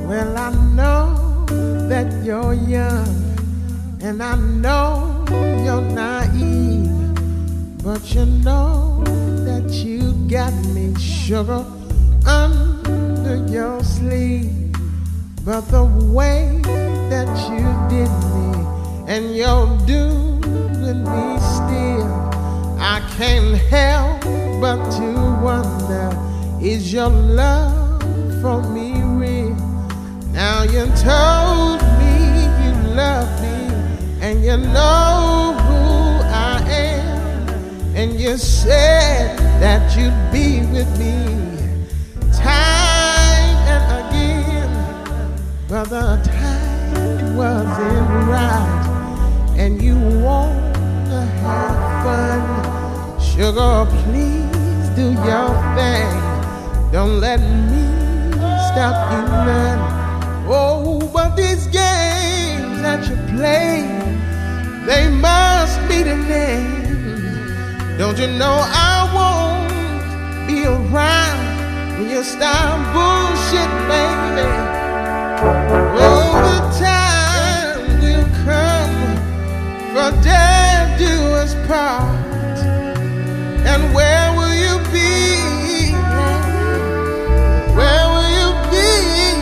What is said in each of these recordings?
Well, I know that you're young, and I know you're naive, but you know that you got me, sugar, under your sleeve. But the way that you did me, and you're doing me still, I can't help but to wonder, is your love for me real? Now you told me you love me, and you know who I am, and you said that you'd be with me time and again, but the time wasn't right, and you wanna have fun. Sugar, please do your thing, don't let me stop you none. Oh, but these games that you play, they must be the end. Don't you know I won't be around when you start bullshit, baby? Oh, the time will come for death do us part, and where will you be? Where will you be?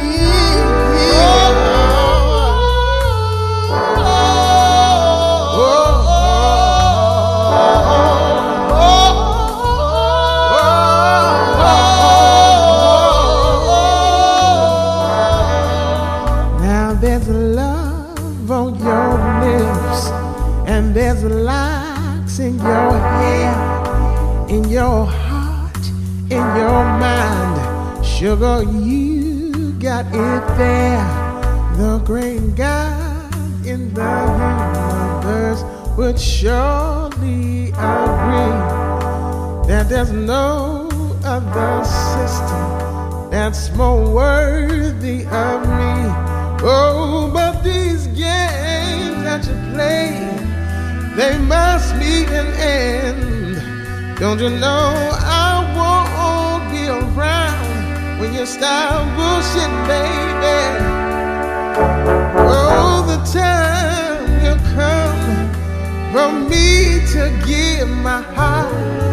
There's love on your lips, and there's locks in your hair, in your heart, in your mind. Sugar, you got it there. The great God in the universe would surely agree that there's no other system that's more worthy of me. Oh, but these games that you play, they must meet an end. Don't you know I won't be around when you start bullshit, baby? Oh, the time will come for me to give my heart